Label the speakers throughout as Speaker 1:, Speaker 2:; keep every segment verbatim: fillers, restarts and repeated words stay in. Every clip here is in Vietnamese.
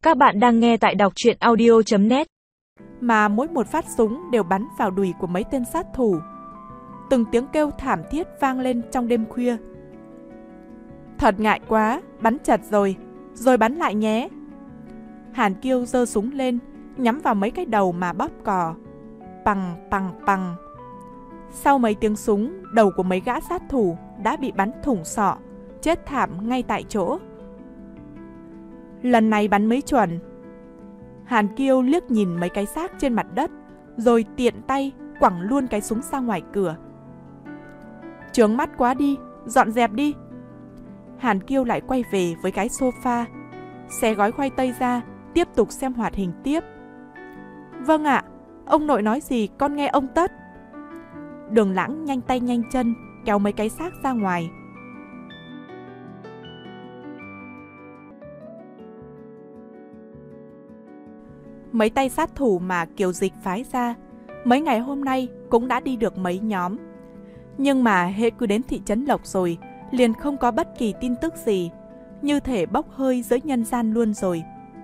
Speaker 1: Các bạn đang nghe tại đọc truyện audio chấm net.
Speaker 2: Mà mỗi một phát súng đều bắn vào đùi của mấy tên sát thủ. Từng tiếng kêu thảm thiết vang lên trong đêm khuya. Thật ngại quá, bắn chật rồi, rồi bắn lại nhé. Hàn Kiêu giơ súng lên, nhắm vào mấy cái đầu mà bóp cò. Pằng, pằng, pằng. Sau mấy tiếng súng, đầu của mấy gã sát thủ đã bị bắn thủng sọ, chết thảm ngay tại chỗ. Lần này bắn mấy chuẩn. Hàn Kiêu liếc nhìn mấy cái xác trên mặt đất, rồi tiện tay quẳng luôn cái súng ra ngoài cửa. Chướng mắt quá đi, dọn dẹp đi. Hàn Kiêu lại quay về với cái sofa, xé gói khoai tây ra, tiếp tục xem hoạt hình tiếp. Vâng ạ, ông nội nói gì con nghe ông tất. Đường Lãng nhanh tay nhanh chân kéo mấy cái xác ra ngoài. Mấy tay sát thủ mà Kiều Dịch phái ra mấy ngày hôm nay cũng đã đi được mấy nhóm. Nhưng mà hễ cứ đến thị trấn Lộc rồi liền không có bất kỳ tin tức gì, như thể bốc hơi dưới nhân gian luôn rồi.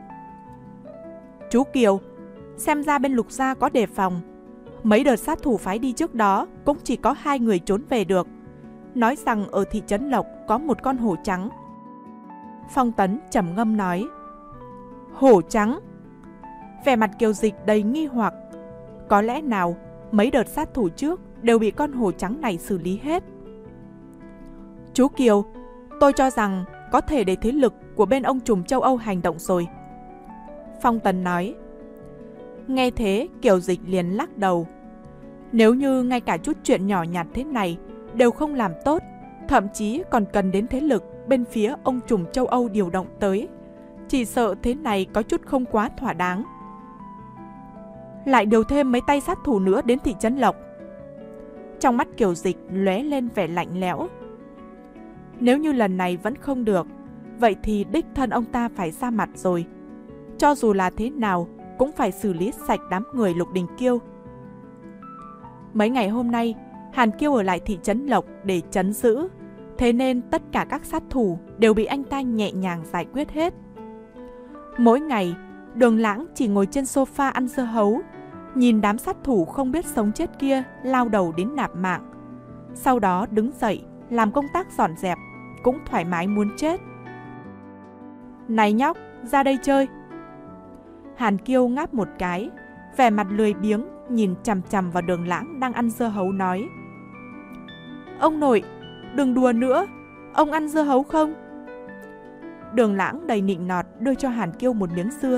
Speaker 2: Chú Kiều, xem ra bên Lục gia có đề phòng. Mấy đợt sát thủ phái đi trước đó cũng chỉ có hai người trốn về được. Nói rằng ở thị trấn Lộc có một con hổ trắng. Phong Tấn trầm ngâm nói. Hổ trắng? Vẻ mặt Kiều Dịch đầy nghi hoặc. Có lẽ nào mấy đợt sát thủ trước đều bị con hổ trắng này xử lý hết? Chú Kiều, tôi cho rằng có thể để thế lực của bên ông trùm châu Âu hành động rồi. Phong Tấn nói. Nghe thế Kiều Dịch liền lắc đầu. Nếu như ngay cả chút chuyện nhỏ nhặt thế này đều không làm tốt, thậm chí còn cần đến thế lực bên phía ông trùm châu Âu điều động tới, chỉ sợ thế này có chút không quá thỏa đáng. Lại điều thêm mấy tay sát thủ nữa đến thị trấn Lộc. Trong mắt Kiều Dịch lóe lên vẻ lạnh lẽo. Nếu như lần này vẫn không được, vậy thì đích thân ông ta phải ra mặt rồi. Cho dù là thế nào cũng phải xử lý sạch đám người Lục Đình Kiêu. Mấy ngày hôm nay Hàn Kiêu ở lại thị trấn Lộc để trấn giữ, thế nên tất cả các sát thủ đều bị anh ta nhẹ nhàng giải quyết hết. Mỗi ngày Đường Lãng chỉ ngồi trên sofa ăn dưa hấu, nhìn đám sát thủ không biết sống chết kia lao đầu đến nạp mạng. Sau đó đứng dậy làm công tác dọn dẹp, cũng thoải mái muốn chết. Này nhóc, ra đây chơi. Hàn Kiêu ngáp một cái, vẻ mặt lười biếng nhìn chằm chằm vào Đường Lãng đang ăn dưa hấu nói. Ông nội, đừng đùa nữa, ông ăn dưa hấu không? Đường Lãng đầy nịnh nọt đưa cho Hàn Kiêu một miếng dưa.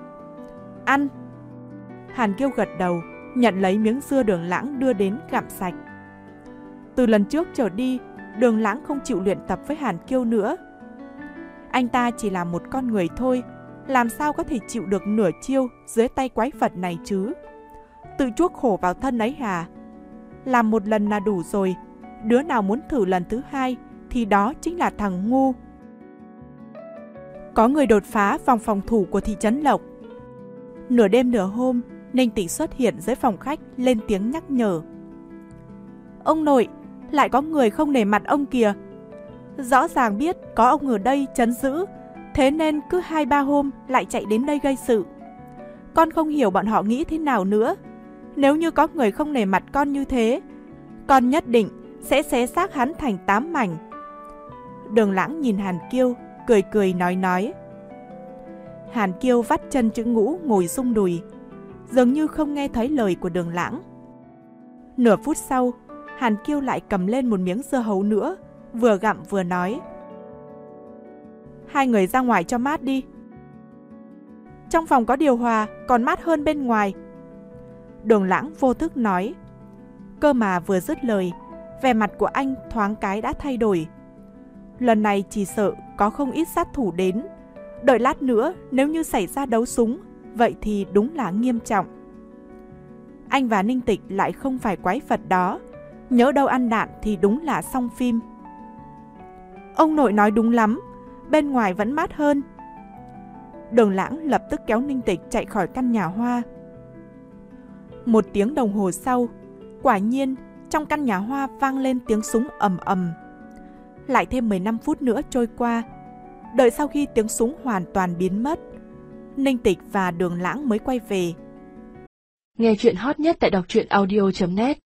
Speaker 2: Ăn. Hàn Kiêu gật đầu, nhận lấy miếng dưa Đường Lãng đưa đến gặm sạch. Từ lần trước trở đi, Đường Lãng không chịu luyện tập với Hàn Kiêu nữa. Anh ta chỉ là một con người thôi, làm sao có thể chịu được nửa chiêu dưới tay quái vật này chứ? Tự chuốc khổ vào thân ấy hả? Làm một lần là đủ rồi, đứa nào muốn thử lần thứ hai thì đó chính là thằng ngu. Có người đột phá vòng phòng thủ của thị trấn Lộc. Nửa đêm nửa hôm, Ninh Tịch xuất hiện dưới phòng khách lên tiếng nhắc nhở. Ông nội, lại có người không nể mặt ông kìa. Rõ ràng biết có ông ở đây trấn giữ, thế nên cứ hai ba hôm lại chạy đến đây gây sự. Con không hiểu bọn họ nghĩ thế nào nữa. Nếu như có người không nể mặt con như thế, con nhất định sẽ xé xác hắn thành tám mảnh. Đường Lãng nhìn Hàn Kiêu, cười cười nói nói. Hàn Kiêu vắt chân chữ ngũ ngồi rung đùi, dường như không nghe thấy lời của Đường Lãng. Nửa phút sau, Hàn Kiêu lại cầm lên một miếng dưa hấu nữa, vừa gặm vừa nói. Hai người ra ngoài cho mát đi. Trong phòng có điều hòa, còn mát hơn bên ngoài. Đường Lãng vô thức nói. Cơ mà vừa dứt lời, vẻ mặt của anh thoáng cái đã thay đổi. Lần này chỉ sợ có không ít sát thủ đến. Đợi lát nữa nếu như xảy ra đấu súng, vậy thì đúng là nghiêm trọng. Anh và Ninh Tịch lại không phải quái vật đó, nhỡ đâu ăn đạn thì đúng là xong phim. Ông nội nói đúng lắm, bên ngoài vẫn mát hơn. Đường Lãng lập tức kéo Ninh Tịch chạy khỏi căn nhà hoa. Một tiếng đồng hồ sau, quả nhiên trong căn nhà hoa vang lên tiếng súng ầm ầm. Lại thêm mười lăm phút nữa trôi qua. Đợi sau khi tiếng súng hoàn toàn biến mất, Ninh Tịch và Đường Lãng mới quay về.
Speaker 3: Nghe chuyện hot nhất tại đọc truyện audio chấm net.